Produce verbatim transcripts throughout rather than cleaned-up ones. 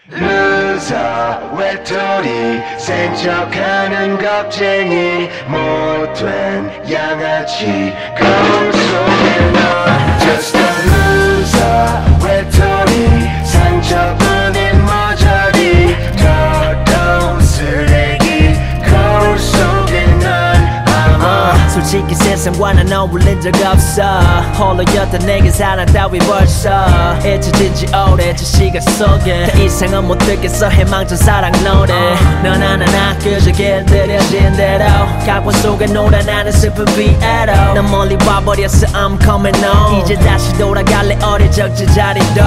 Loser 외톨이 센척하는 겁쟁이 못된 양아치 거울 속에 넌 Just a loser 외톨이 상처뿐인 머저리 더러운 쓰레기 거울 속에 넌 아마 솔직히 세상과는 어울린 적 없어 홀로였던 내게 사랑 따위 벌써 잊혀진 지 오래 저 시간 속에 더 이상은 못 듣겠어 해망전 사랑 노래 넌 하나나 그저 길들여진 대로 각본 속에 놀아 나는 슬픈 피에로 난 멀리 와버렸어 I'm coming home 이제 다시 돌아갈래 어릴 적 제자리로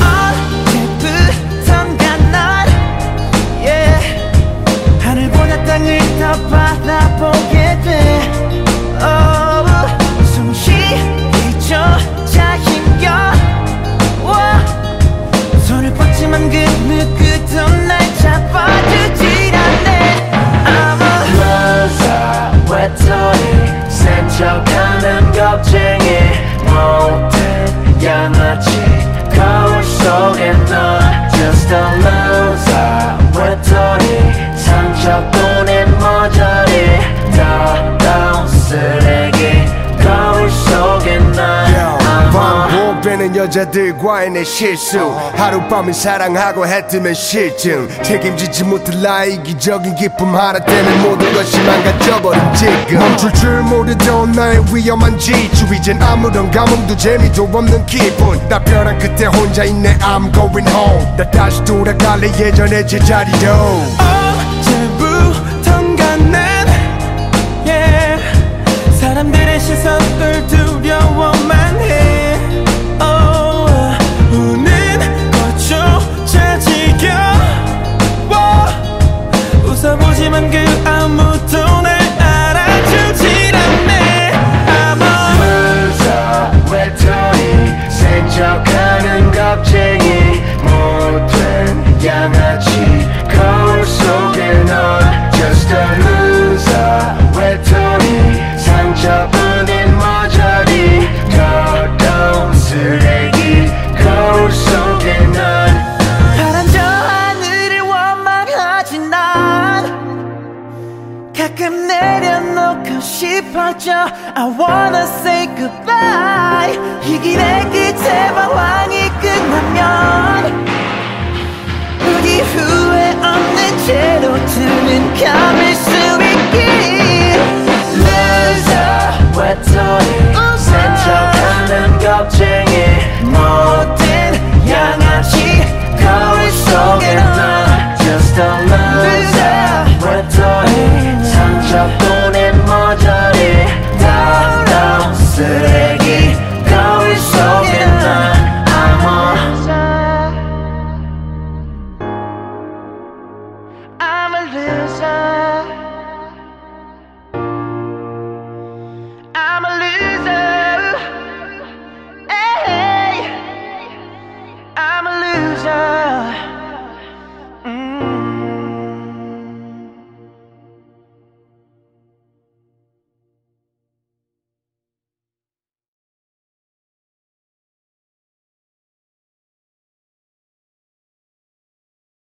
언제부턴가 날 yeah. 하늘보다 땅을 더 바라보게 돼 oh, 숨쉬기조차 힘겨워 손을 뻗지만 그 누구도 날 잡아주질 않네 I'm a loser 외톨이 센척하는 겁쟁이 못된 양아치 거울 속에 넌 Just a loser 외톨이 상처뿐인 머저리 더러운 쓰레기 거울 속에 넌 반복되는 여자들과의 내 실수 하룻밤을 사랑하고 해뜨면 실증 책임지지 못할 나의 이기적인 기쁨 하나 때문에 모든 것이 망가져버린 지금 멈출 줄 모르던 나의 위험한 지주 이젠 아무런 감흥도 재미도 없는 기분 나 벼랑 끝에 혼자 있네 I'm going home 나 다시 돌아갈래 예전의 제자리로 언제부턴가 난 yeah. 사람들의 시선을 두려워만 해 oh, 우는 것조차 지겨워 웃어보지만 그 아무도 날 알아주질 않네 I'm a loser 외톨이 센척하는 겁쟁이 못된 양아치 거울 속에 넌 Just a loser 외톨이 상처뿐인 머저리 더러운 쓰레기 거울 속에 넌 파란 저 하늘을 원망하지 난 가끔 내려놓고 싶어져 I wanna say goodbye 이 길의 끝에 방황이 끝나면 부디 후회 없는 채로 두는 감을 수 있길 loser 외톨이 센척하는 겁쟁이 못된 양아치 거울 속에 넌 Just a